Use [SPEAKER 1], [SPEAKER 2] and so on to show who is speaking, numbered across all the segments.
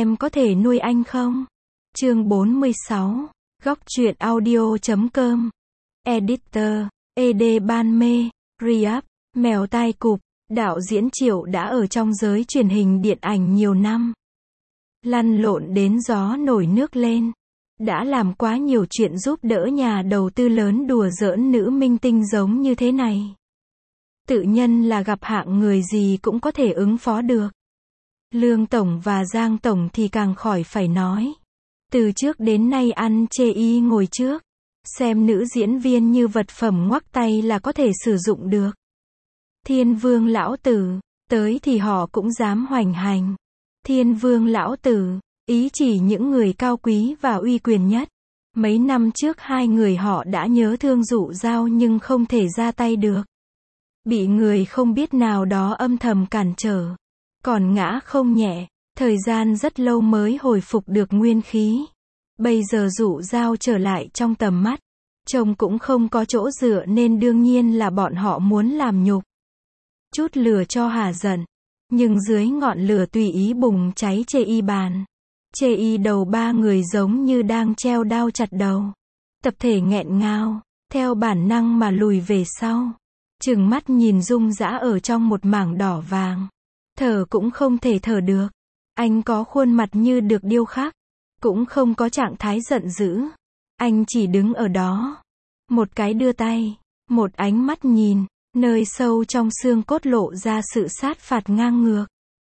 [SPEAKER 1] em có thể nuôi anh không? Chương 46, góc truyện audio.com. Editor, ED Ban Mê, Riyadh, Mèo tai cụp. Đạo diễn Triệu đã ở trong giới truyền hình điện ảnh nhiều năm. Lăn lộn đến gió nổi nước lên. Đã làm quá nhiều chuyện giúp đỡ nhà đầu tư lớn đùa giỡn nữ minh tinh giống như thế này. Tự nhân là gặp hạng người gì cũng có thể ứng phó được. Lương Tổng và Giang Tổng thì càng khỏi phải nói. Từ trước đến nay ăn chê y ngồi trước. Xem nữ diễn viên như vật phẩm ngoắc tay là có thể sử dụng được. Thiên Vương lão tử, tới thì họ cũng dám hoành hành. Thiên Vương lão tử, ý chỉ những người cao quý và uy quyền nhất. Mấy năm trước hai người họ đã nhớ thương Dụ Dao nhưng không thể ra tay được. Bị người không biết nào đó âm thầm cản trở. Còn ngã không nhẹ, thời gian rất lâu mới hồi phục được nguyên khí. Bây giờ Dụ Dao trở lại trong tầm mắt. Chồng cũng không có chỗ dựa nên đương nhiên là bọn họ muốn làm nhục. Chút lửa cho hả giận. Nhưng dưới ngọn lửa tùy ý bùng cháy chê y bàn. Chê y đầu ba người giống như đang treo đao chặt đầu. Tập thể nghẹn ngào, theo bản năng mà lùi về sau. Trừng mắt nhìn Dung Dã ở trong một mảng đỏ vàng. Thở cũng không thể thở được. Anh có khuôn mặt như được điêu khắc. Cũng không có trạng thái giận dữ. Anh chỉ đứng ở đó. Một cái đưa tay. Một ánh mắt nhìn. Nơi sâu trong xương cốt lộ ra sự sát phạt ngang ngược.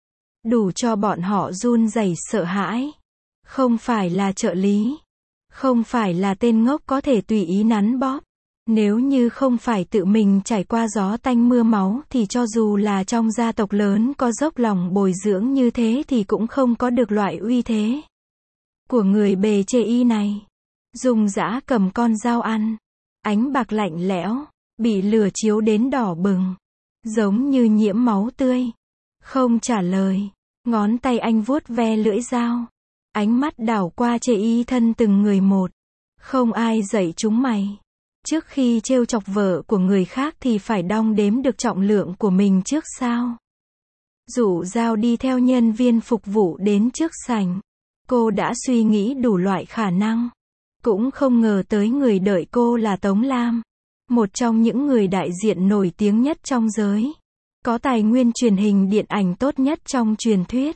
[SPEAKER 1] Đủ cho bọn họ run rẩy sợ hãi. Không phải là trợ lý. Không phải là tên ngốc có thể tùy ý nắn bóp. Nếu như không phải tự mình trải qua gió tanh mưa máu thì cho dù là trong gia tộc lớn có dốc lòng bồi dưỡng như thế thì cũng không có được loại uy thế của người bề chê y này. Dung Dã cầm con dao ăn. Ánh bạc lạnh lẽo. Bị lửa chiếu đến đỏ bừng. Giống như nhiễm máu tươi. Không trả lời. Ngón tay anh vuốt ve lưỡi dao. Ánh mắt đảo qua chê y thân từng người một. Không ai dạy chúng mày. Trước khi trêu chọc vợ của người khác thì phải đong đếm được trọng lượng của mình trước sao. Dụ Dao đi theo nhân viên phục vụ đến trước sảnh. Cô đã suy nghĩ đủ loại khả năng. Cũng không ngờ tới người đợi cô là Tống Lam. Một trong những người đại diện nổi tiếng nhất trong giới. Có tài nguyên truyền hình điện ảnh tốt nhất trong truyền thuyết.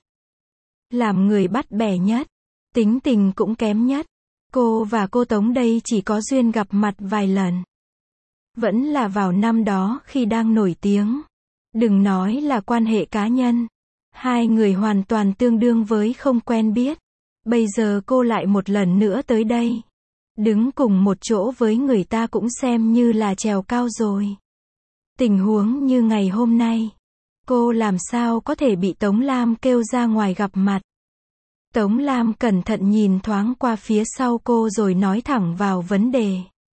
[SPEAKER 1] Làm người bắt bẻ nhất. Tính tình cũng kém nhất. Cô và cô Tống đây chỉ có duyên gặp mặt vài lần. Vẫn là vào năm đó khi đang nổi tiếng. Đừng nói là quan hệ cá nhân. Hai người hoàn toàn tương đương với không quen biết. Bây giờ cô lại một lần nữa tới đây. Đứng cùng một chỗ với người ta cũng xem như là trèo cao rồi. Tình huống như ngày hôm nay. Cô làm sao có thể bị Tống Lam kêu ra ngoài gặp mặt. Tống Lam cẩn thận nhìn thoáng qua phía sau cô rồi nói thẳng vào vấn đề.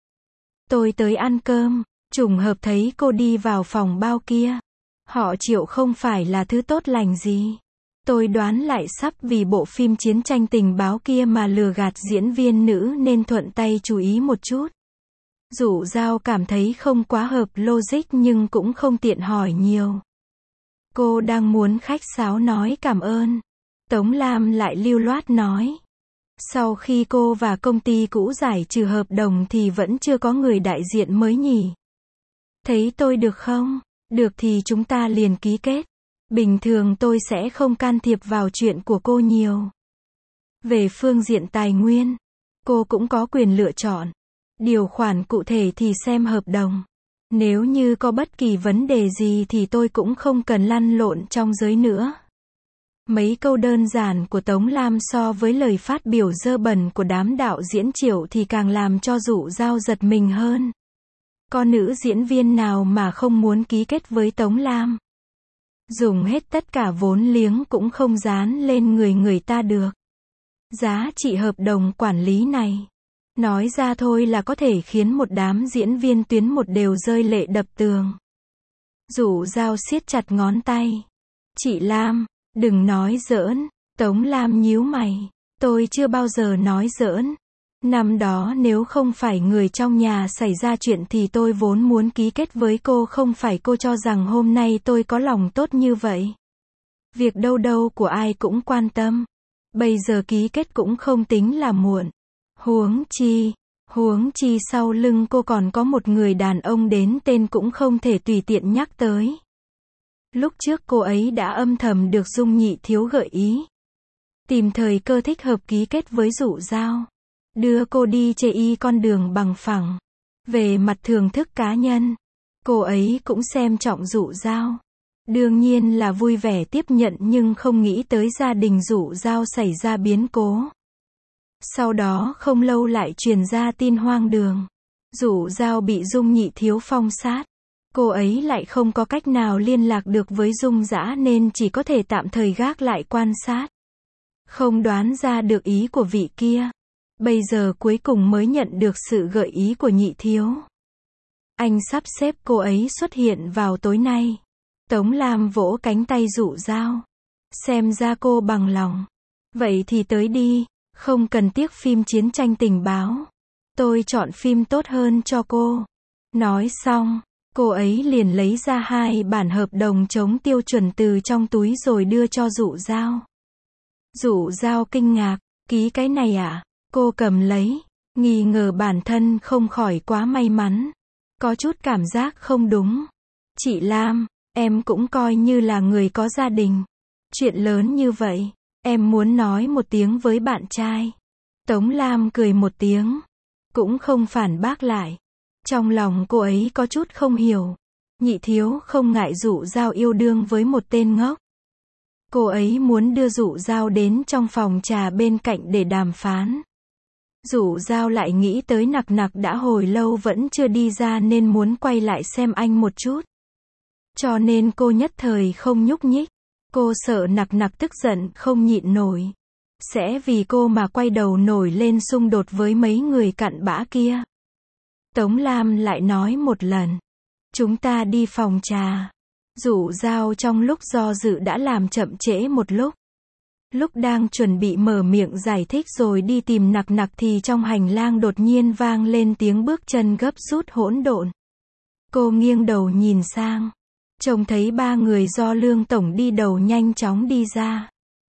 [SPEAKER 1] Tôi tới ăn cơm, trùng hợp thấy cô đi vào phòng bao kia. Họ Triệu không phải là thứ tốt lành gì. Tôi đoán lại sắp vì bộ phim chiến tranh tình báo kia mà lừa gạt diễn viên nữ nên thuận tay chú ý một chút. Dụ Dao cảm thấy không quá hợp logic nhưng cũng không tiện hỏi nhiều. Cô đang muốn khách sáo nói cảm ơn. Tống Lam lại lưu loát nói. Sau khi cô và công ty cũ giải trừ hợp đồng thì vẫn chưa có người đại diện mới nhỉ. Thấy tôi được không? Được thì chúng ta liền ký kết. Bình thường tôi sẽ không can thiệp vào chuyện của cô nhiều. Về phương diện tài nguyên, cô cũng có quyền lựa chọn. Điều khoản cụ thể thì xem hợp đồng. Nếu như có bất kỳ vấn đề gì thì tôi cũng không cần lăn lộn trong giới nữa. Mấy câu đơn giản của Tống Lam so với lời phát biểu dơ bẩn của đám đạo diễn Triệu thì càng làm cho Dụ Dao giật mình hơn. Có nữ diễn viên nào mà không muốn ký kết với Tống Lam? Dùng hết tất cả vốn liếng cũng không dán lên người ta được. Giá trị hợp đồng quản lý này. Nói ra thôi là có thể khiến một đám diễn viên tuyến một đều rơi lệ đập tường. Dụ Dao siết chặt ngón tay. Chị Lam, đừng nói giỡn. Tống Lam nhíu mày. Tôi chưa bao giờ nói giỡn. Năm đó nếu không phải người trong nhà xảy ra chuyện thì tôi vốn muốn ký kết với cô, không phải cô cho rằng hôm nay tôi có lòng tốt như vậy. Việc đâu đâu của ai cũng quan tâm. Bây giờ ký kết cũng không tính là muộn. Huống chi sau lưng cô còn có một người đàn ông đến tên cũng không thể tùy tiện nhắc tới. Lúc trước cô ấy đã âm thầm được Dung Nhị Thiếu gợi ý. Tìm thời cơ thích hợp ký kết với Dụ Dao. Đưa cô đi chê con đường bằng phẳng. Về mặt thưởng thức cá nhân, cô ấy cũng xem trọng Dụ Dao. Đương nhiên là vui vẻ tiếp nhận nhưng không nghĩ tới gia đình Dụ Dao xảy ra biến cố. Sau đó không lâu lại truyền ra tin hoang đường. Dụ Dao bị Dung Nhị Thiếu phong sát. Cô ấy lại không có cách nào liên lạc được với Dung Dã nên chỉ có thể tạm thời gác lại quan sát. Không đoán ra được ý của vị kia. Bây giờ cuối cùng mới nhận được sự gợi ý của Nhị Thiếu. Anh sắp xếp cô ấy xuất hiện vào tối nay. Tống Lam vỗ cánh tay Dụ Dao. Xem ra cô bằng lòng. Vậy thì tới đi, không cần tiếc phim chiến tranh tình báo. Tôi chọn phim tốt hơn cho cô. Nói xong, cô ấy liền lấy ra 2 bản hợp đồng chống tiêu chuẩn từ trong túi rồi đưa cho Dụ Dao. Dụ Dao kinh ngạc, ký cái này à? Cô cầm lấy, nghi ngờ bản thân không khỏi quá may mắn. Có chút cảm giác không đúng. Chị Lam, em cũng coi như là người có gia đình. Chuyện lớn như vậy, em muốn nói một tiếng với bạn trai. Tống Lam cười một tiếng, cũng không phản bác lại. Trong lòng cô ấy có chút không hiểu. Nhị Thiếu không ngại Dụ Dao yêu đương với một tên ngốc. Cô ấy muốn đưa Dụ Dao đến trong phòng trà bên cạnh để đàm phán. Dụ Dao lại nghĩ tới Nặc Nặc đã hồi lâu vẫn chưa đi ra nên muốn quay lại xem anh một chút. Cho nên cô nhất thời không nhúc nhích. Cô sợ Nặc Nặc tức giận không nhịn nổi. Sẽ vì cô mà quay đầu nổi lên xung đột với mấy người cặn bã kia. Tống Lam lại nói một lần. Chúng ta đi phòng trà. Dụ Dao trong lúc do dự đã làm chậm trễ một lúc. Lúc đang chuẩn bị mở miệng giải thích rồi đi tìm Nặc Nặc thì trong hành lang đột nhiên vang lên tiếng bước chân gấp rút hỗn độn. Cô nghiêng đầu nhìn sang. Trông thấy 3 người do Lương Tổng đi đầu nhanh chóng đi ra.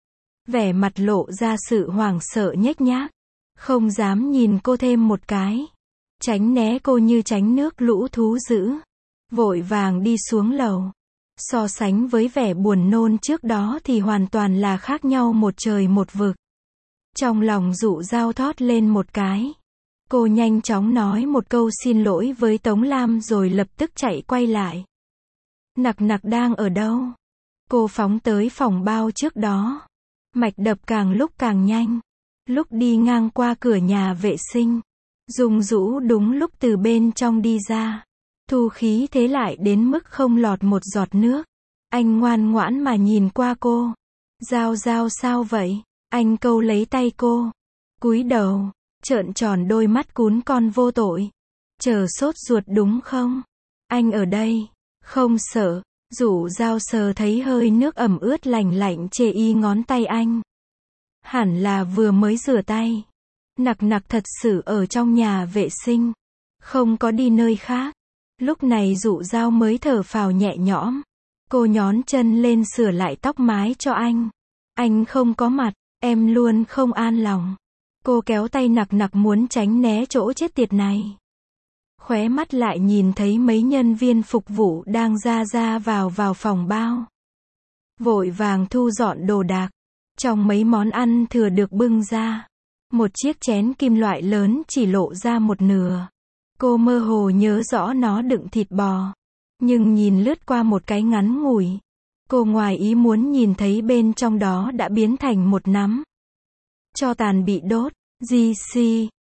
[SPEAKER 1] Vẻ mặt lộ ra sự hoảng sợ nhếch nhác. Không dám nhìn cô thêm một cái. Tránh né cô như tránh nước lũ thú dữ. Vội vàng đi xuống lầu. So sánh với vẻ buồn nôn trước đó thì hoàn toàn là khác nhau một trời một vực. Trong lòng Dụ Dao thót lên một cái. Cô nhanh chóng nói một câu xin lỗi với Tống Lam rồi lập tức chạy quay lại. Nặc Nặc đang ở đâu? Cô phóng tới phòng bao trước đó. Mạch đập càng lúc càng nhanh. Lúc đi ngang qua cửa nhà vệ sinh, Dung Dũ đúng lúc từ bên trong đi ra. Thu khí thế lại đến mức không lọt một giọt nước. Anh ngoan ngoãn mà nhìn qua cô. Dao Dao sao vậy? Anh câu lấy tay cô. Cúi đầu, trợn tròn đôi mắt cún con vô tội. Chờ sốt ruột đúng không? Anh ở đây. Không sợ. Dụ Dao sờ thấy hơi nước ẩm ướt lành lạnh chê ngón tay anh. Hẳn là vừa mới rửa tay. Nặc Nặc thật sự ở trong nhà vệ sinh. Không có đi nơi khác. Lúc này Dụ Dao mới thở phào nhẹ nhõm. Cô nhón chân lên sửa lại tóc mái cho anh. Anh không có mặt, em luôn không an lòng. Cô kéo tay Nặc Nặc muốn tránh né chỗ chết tiệt này. Khóe mắt lại nhìn thấy mấy nhân viên phục vụ đang ra vào phòng bao. Vội vàng thu dọn đồ đạc. Trong mấy món ăn thừa được bưng ra. Một chiếc chén kim loại lớn chỉ lộ ra một nửa. Cô mơ hồ nhớ rõ nó đựng thịt bò. Nhưng nhìn lướt qua một cái ngắn ngủi. Cô ngoài ý muốn nhìn thấy bên trong đó đã biến thành một nắm tro tàn bị đốt. GC,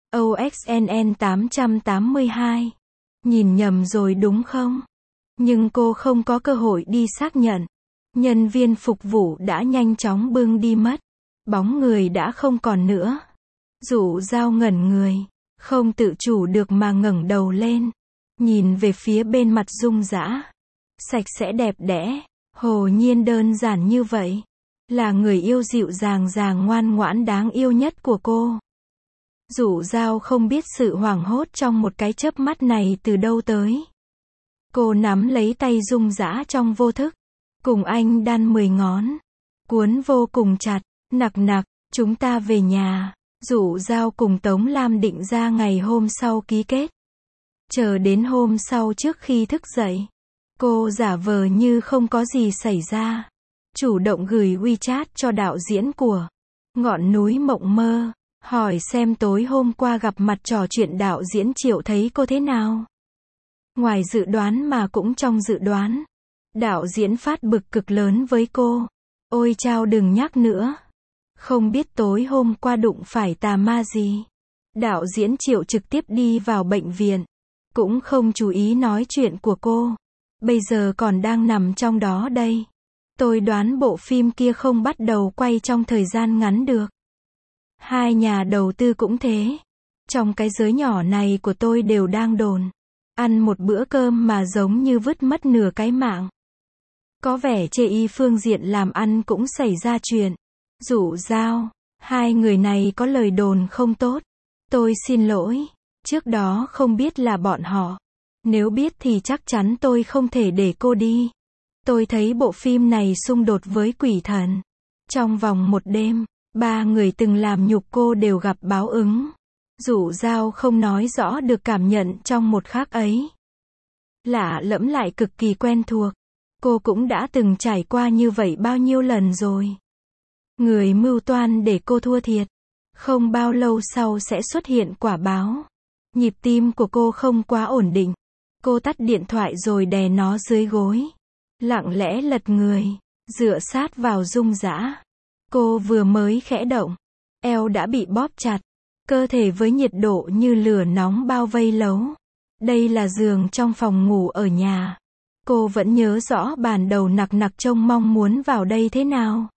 [SPEAKER 1] OXNN 882. Nhìn nhầm rồi đúng không? Nhưng cô không có cơ hội đi xác nhận. Nhân viên phục vụ đã nhanh chóng bưng đi mất. Bóng người đã không còn nữa. Dụ Dao ngẩn người. Không tự chủ được mà ngẩng đầu lên. Nhìn về phía bên mặt Dung Dã. Sạch sẽ đẹp đẽ. Hồ nhiên đơn giản như vậy. Là người yêu dịu dàng ngoan ngoãn đáng yêu nhất của cô. Dụ Dao không biết sự hoảng hốt trong một cái chớp mắt này từ đâu tới. Cô nắm lấy tay Dung Dã trong vô thức. Cùng anh đan 10 ngón. Cuốn vô cùng chặt. Nặc Nặc, Chúng ta về nhà. Dụ Dao cùng Tống Lam định ra ngày hôm sau ký kết. Chờ đến hôm sau trước khi thức dậy, cô giả vờ như không có gì xảy ra. Chủ động gửi WeChat cho đạo diễn của Ngọn núi mộng mơ, hỏi xem tối hôm qua gặp mặt trò chuyện đạo diễn Triệu thấy cô thế nào. Ngoài dự đoán mà cũng trong dự đoán, đạo diễn phát bực cực lớn với cô. Ôi chao đừng nhắc nữa. Không biết tối hôm qua đụng phải tà ma gì. Đạo diễn Triệu trực tiếp đi vào bệnh viện. Cũng không chú ý nói chuyện của cô. Bây giờ còn đang nằm trong đó đây. Tôi đoán bộ phim kia không bắt đầu quay trong thời gian ngắn được. Hai nhà đầu tư cũng thế. Trong cái giới nhỏ này của tôi đều đang đồn. Ăn một bữa cơm mà giống như vứt mất nửa cái mạng. Có vẻ chê y phương diện làm ăn cũng xảy ra chuyện. Dụ Dao, hai người này có lời đồn không tốt. Tôi xin lỗi, trước đó không biết là bọn họ. Nếu biết thì chắc chắn tôi không thể để cô đi. Tôi thấy bộ phim này xung đột với quỷ thần. Trong vòng một đêm, 3 người từng làm nhục cô đều gặp báo ứng. Dụ Dao không nói rõ được cảm nhận trong một khắc ấy. Lạ lẫm lại cực kỳ quen thuộc. Cô cũng đã từng trải qua như vậy bao nhiêu lần rồi. Người mưu toan để cô thua thiệt. Không bao lâu sau sẽ xuất hiện quả báo. Nhịp tim của cô không quá ổn định. Cô tắt điện thoại rồi đè nó dưới gối. Lặng lẽ lật người, dựa sát vào Dung Dã. Cô vừa mới khẽ động, eo đã bị bóp chặt. Cơ thể với nhiệt độ như lửa nóng bao vây lấu. Đây là giường trong phòng ngủ ở nhà. Cô vẫn nhớ rõ ban đầu nặc nặc trông mong muốn vào đây thế nào.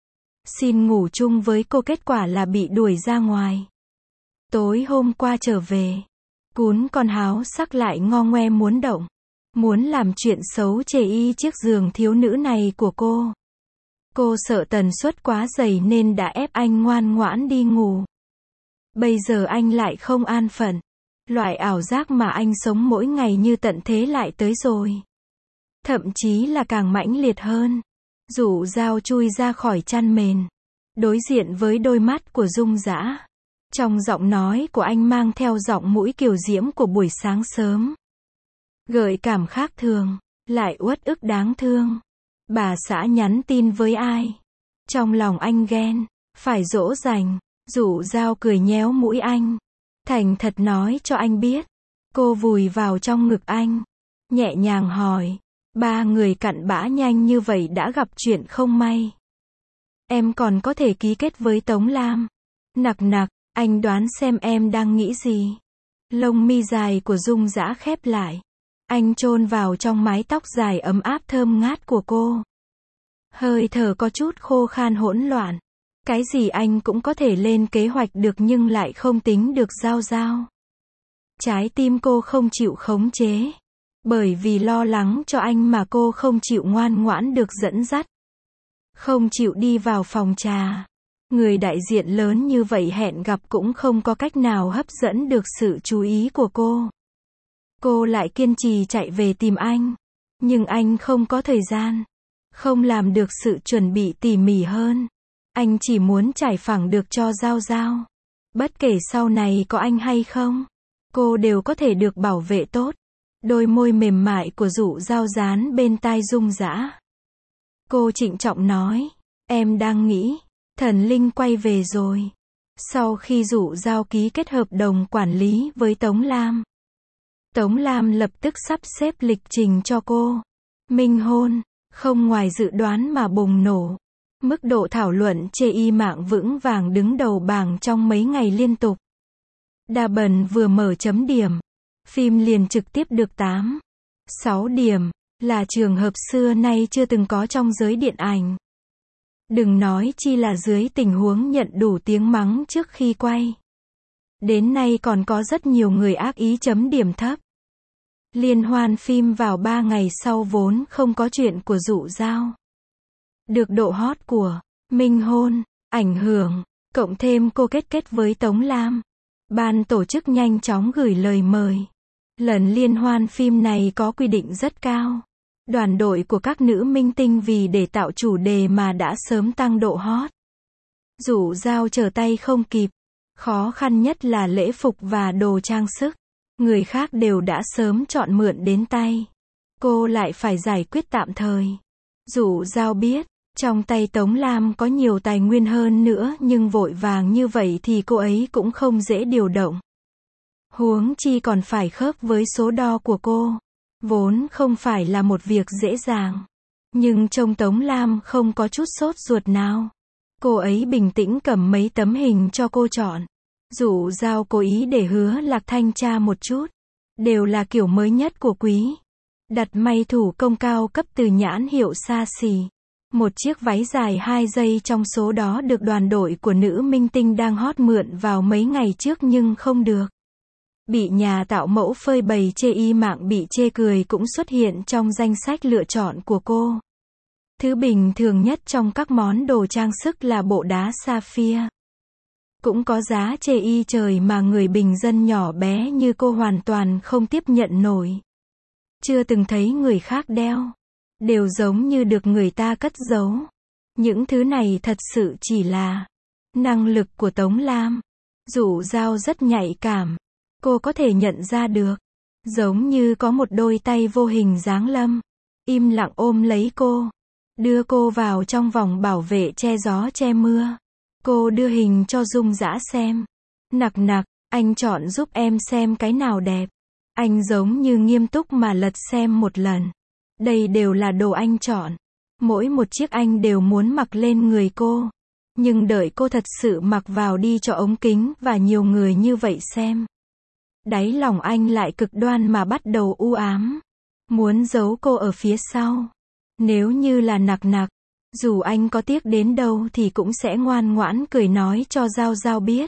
[SPEAKER 1] Xin ngủ chung với cô, kết quả là bị đuổi ra ngoài. Tối hôm qua trở về, cún con háo sắc lại ngo ngoe muốn động. Muốn làm chuyện xấu chê y chiếc giường thiếu nữ này của cô. Cô sợ tần suất quá dày nên đã ép anh ngoan ngoãn đi ngủ. Bây giờ anh lại không an phận. Loại ảo giác mà anh sống mỗi ngày như tận thế lại tới rồi. Thậm chí là càng mãnh liệt hơn. Dụ Dao chui ra khỏi chăn mền. Đối diện với đôi mắt của Dung Dã. Trong giọng nói của anh mang theo giọng mũi kiều diễm của buổi sáng sớm. Gợi cảm khác thường, lại uất ức đáng thương. Bà xã nhắn tin với ai? Trong lòng anh ghen, phải dỗ dành. Dụ Dao cười nhéo mũi anh. Thành thật nói cho anh biết. Cô vùi vào trong ngực anh. Nhẹ nhàng hỏi. 3 người cặn bã nhanh như vậy đã gặp chuyện không may. Em còn có thể ký kết với Tống Lam. Nặc nặc, anh đoán xem em đang nghĩ gì. Lông mi dài của Dung Dã khép lại. Anh chôn vào trong mái tóc dài ấm áp thơm ngát của cô. Hơi thở có chút khô khan hỗn loạn. Cái gì anh cũng có thể lên kế hoạch được nhưng lại không tính được Dao Dao. Trái tim cô không chịu khống chế. Bởi vì lo lắng cho anh mà cô không chịu ngoan ngoãn được dẫn dắt. Không chịu đi vào phòng trà. Người đại diện lớn như vậy hẹn gặp cũng không có cách nào hấp dẫn được sự chú ý của cô. Cô lại kiên trì chạy về tìm anh. Nhưng anh không có thời gian. Không làm được sự chuẩn bị tỉ mỉ hơn. Anh chỉ muốn trải phẳng được cho Dao Dao. Bất kể sau này có anh hay không, cô đều có thể được bảo vệ tốt. Đôi môi mềm mại của Dụ Dao dán bên tai Dung Dã. Cô trịnh trọng nói, em đang nghĩ, thần linh quay về rồi. Sau khi Dụ Dao ký kết hợp đồng quản lý với Tống Lam, Tống Lam lập tức sắp xếp lịch trình cho cô. Minh hôn, không ngoài dự đoán mà bùng nổ. Mức độ thảo luận chê y mạng vững vàng đứng đầu bảng trong mấy ngày liên tục. Đa Bần vừa mở chấm điểm. Phim liền trực tiếp được 6 điểm, là trường hợp xưa nay chưa từng có trong giới điện ảnh. Đừng nói chi là dưới tình huống nhận đủ tiếng mắng trước khi quay. Đến nay còn có rất nhiều người ác ý chấm điểm thấp. Liên hoan phim vào 3 ngày sau vốn không có chuyện của Dụ Dao. Được độ hot của Minh hôn, ảnh hưởng, cộng thêm cô kết với Tống Lam. Ban tổ chức nhanh chóng gửi lời mời. Lần liên hoan phim này có quy định rất cao. Đoàn đội của các nữ minh tinh vì để tạo chủ đề mà đã sớm tăng độ hot. Dụ Dao trở tay không kịp. Khó khăn nhất là lễ phục và đồ trang sức. Người khác đều đã sớm chọn mượn đến tay. Cô lại phải giải quyết tạm thời. Dụ Dao biết, trong tay Tống Lam có nhiều tài nguyên hơn nữa nhưng vội vàng như vậy thì cô ấy cũng không dễ điều động. Huống chi còn phải khớp với số đo của cô. Vốn không phải là một việc dễ dàng. Nhưng trông Tống Lam không có chút sốt ruột nào. Cô ấy bình tĩnh cầm mấy tấm hình cho cô chọn. Dụ Dao cố ý để Hứa Lạc thanh tra một chút. Đều là kiểu mới nhất của quý. Đặt may thủ công cao cấp từ nhãn hiệu xa xỉ. Một chiếc váy dài 2 giây trong số đó được đoàn đội của nữ minh tinh đang hot mượn vào mấy ngày trước nhưng không được. Bị nhà tạo mẫu phơi bày chê, y mạng bị chê cười cũng xuất hiện trong danh sách lựa chọn của cô. Thứ bình thường nhất trong các món đồ trang sức là bộ đá sapphire. Cũng có giá chê y trời mà người bình dân nhỏ bé như cô hoàn toàn không tiếp nhận nổi. Chưa từng thấy người khác đeo. Đều giống như được người ta cất giấu. Những thứ này thật sự chỉ là năng lực của Tống Lam. Dụ Dao rất nhạy cảm. Cô có thể nhận ra được. Giống như có một đôi tay vô hình giáng lâm. Im lặng ôm lấy cô. Đưa cô vào trong vòng bảo vệ che gió che mưa. Cô đưa hình cho Dung Dã xem. Nặc nặc, anh chọn giúp em xem cái nào đẹp. Anh giống như nghiêm túc mà lật xem một lần. Đây đều là đồ anh chọn. Mỗi một chiếc anh đều muốn mặc lên người cô. Nhưng đợi cô thật sự mặc vào đi cho ống kính và nhiều người như vậy xem. Đáy lòng anh lại cực đoan mà bắt đầu u ám. Muốn giấu cô ở phía sau. Nếu như là Nặc Nặc, dù anh có tiếc đến đâu thì cũng sẽ ngoan ngoãn cười nói cho Dao Dao biết.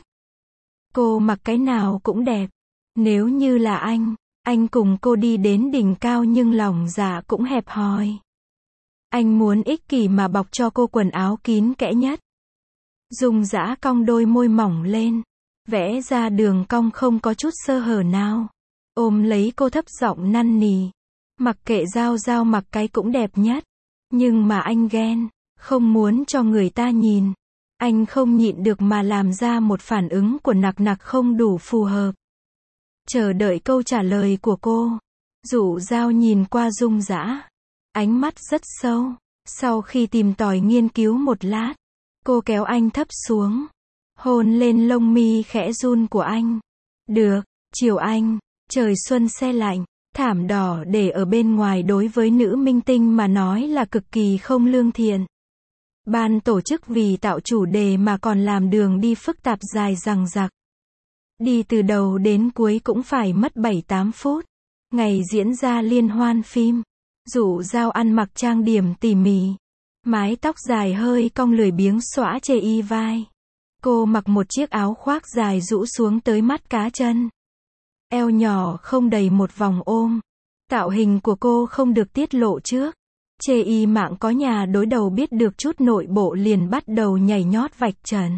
[SPEAKER 1] Cô mặc cái nào cũng đẹp. Nếu như là anh cùng cô đi đến đỉnh cao nhưng lòng dạ cũng hẹp hòi. Anh muốn ích kỷ mà bọc cho cô quần áo kín kẽ nhất. Dung Dã cong đôi môi mỏng lên, vẽ ra đường cong không có chút sơ hở nào. Ôm lấy cô thấp giọng năn nỉ. Mặc kệ Dao Dao mặc cái cũng đẹp nhất. Nhưng mà anh ghen, không muốn cho người ta nhìn. Anh không nhịn được mà làm ra một phản ứng của Nặc Nặc không đủ phù hợp. Chờ đợi câu trả lời của cô. Dụ Dao nhìn qua Dung Dã. Ánh mắt rất sâu. Sau khi tìm tòi nghiên cứu một lát, cô kéo anh thấp xuống. Hôn lên lông mi khẽ run của anh. Được, chiều anh, trời xuân se lạnh. Thảm đỏ để ở bên ngoài đối với nữ minh tinh mà nói là cực kỳ không lương thiện. Ban tổ chức vì tạo chủ đề mà còn làm đường đi phức tạp dài dằng dặc. Đi từ đầu đến cuối cũng phải mất 7-8 phút. Ngày diễn ra liên hoan phim. Dụ Dao ăn mặc trang điểm tỉ mỉ. Mái tóc dài hơi cong lười biếng xõa chê y vai. Cô mặc một chiếc áo khoác dài rũ xuống tới mắt cá chân. Eo nhỏ không đầy một vòng ôm. Tạo hình của cô không được tiết lộ trước. Chê y mạng có nhà đối đầu biết được chút nội bộ liền bắt đầu nhảy nhót vạch trần.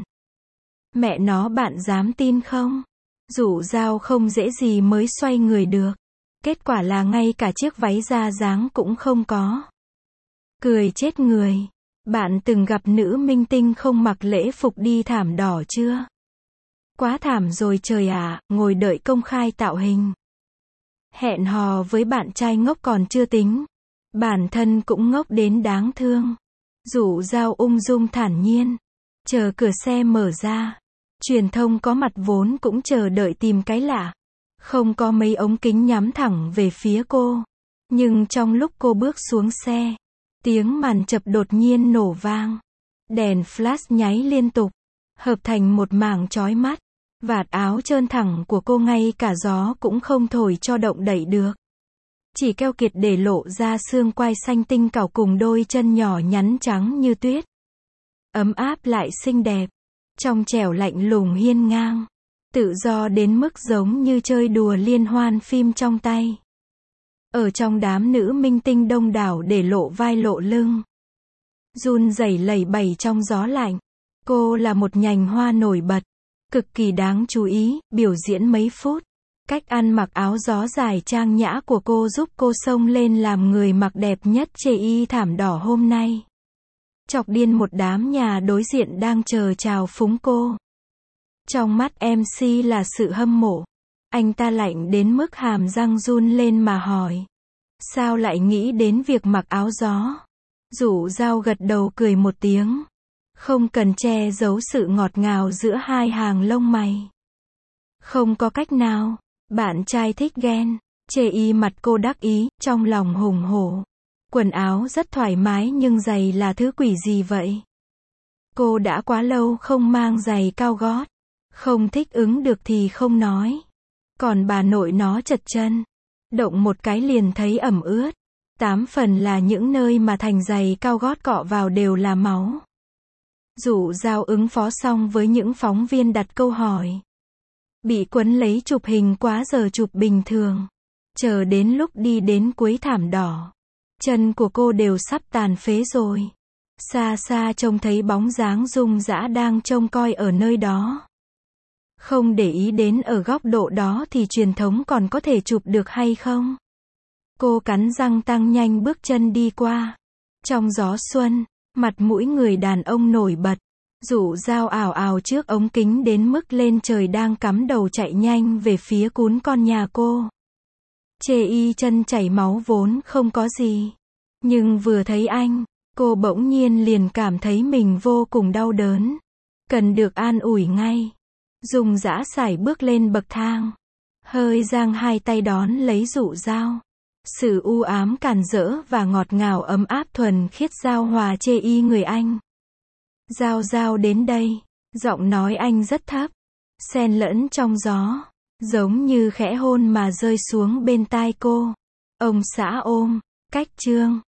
[SPEAKER 1] Mẹ nó, bạn dám tin không? Dụ Dao không dễ gì mới xoay người được. Kết quả là ngay cả chiếc váy da dáng cũng không có. Cười chết người. Bạn từng gặp nữ minh tinh không mặc lễ phục đi thảm đỏ chưa? Quá thảm rồi trời ạ, ngồi đợi công khai tạo hình. Hẹn hò với bạn trai ngốc còn chưa tính. Bản thân cũng ngốc đến đáng thương. Dụ Dao ung dung thản nhiên. Chờ cửa xe mở ra. Truyền thông có mặt vốn cũng chờ đợi tìm cái lạ. Không có mấy ống kính nhắm thẳng về phía cô. Nhưng trong lúc cô bước xuống xe, tiếng màn chập đột nhiên nổ vang. Đèn flash nháy liên tục, hợp thành một mảng chói mắt. Vạt áo trơn thẳng của cô ngay cả gió cũng không thổi cho động đậy được. Chỉ keo kiệt để lộ ra xương quai xanh tinh cảo cùng đôi chân nhỏ nhắn trắng như tuyết. Ấm áp lại xinh đẹp. Trong trẻo lạnh lùng hiên ngang. Tự do đến mức giống như chơi đùa liên hoan phim trong tay. Ở trong đám nữ minh tinh đông đảo để lộ vai lộ lưng. Run rẩy lẩy bẩy trong gió lạnh. Cô là một nhành hoa nổi bật. Cực kỳ đáng chú ý, biểu diễn mấy phút. Cách ăn mặc áo gió dài trang nhã của cô giúp cô xông lên làm người mặc đẹp nhất chê y thảm đỏ hôm nay. chọc điên một đám nhà đối diện đang chờ chào phúng cô. Trong mắt MC là sự hâm mộ. Anh ta lạnh đến mức hàm răng run lên mà hỏi. Sao lại nghĩ đến việc mặc áo gió? Dụ Dao gật đầu cười một tiếng. Không cần che giấu sự ngọt ngào giữa hai hàng lông mày. Không có cách nào. Bạn trai thích ghen. Chê y mặt cô đắc ý, trong lòng hùng hổ. Quần áo rất thoải mái nhưng giày là thứ quỷ gì vậy? Cô đã quá lâu không mang giày cao gót. Không thích ứng được thì không nói. Còn bà nội nó chật chân. Động một cái liền thấy ẩm ướt. 8 phần là những nơi mà thành giày cao gót cọ vào đều là máu. Dụ Dao ứng phó xong với những phóng viên đặt câu hỏi. Bị quấn lấy chụp hình quá giờ chụp bình thường. Chờ đến lúc đi đến cuối thảm đỏ. Chân của cô đều sắp tàn phế rồi. Xa xa trông thấy bóng dáng Dung Dã đang trông coi ở nơi đó. Không để ý đến ở góc độ đó thì truyền thống còn có thể chụp được hay không? Cô cắn răng tăng nhanh bước chân đi qua. Trong gió xuân, mặt mũi người đàn ông nổi bật. Dụ Dao ào ào trước ống kính đến mức lên trời đang cắm đầu chạy nhanh về phía cún con nhà cô. Chê y chân chảy máu vốn không có gì. Nhưng vừa thấy anh, cô bỗng nhiên liền cảm thấy mình vô cùng đau đớn. Cần được an ủi ngay. Dung Dã sải bước lên bậc thang. Hơi giang hai tay đón lấy Dụ Dao. Sự u ám càn rỡ và ngọt ngào ấm áp thuần khiết giao hòa chê y người anh. Dao Dao đến đây. Giọng nói anh rất thấp. Xen lẫn trong gió. Giống như khẽ hôn mà rơi xuống bên tai cô. Ông xã ôm. Cách chương.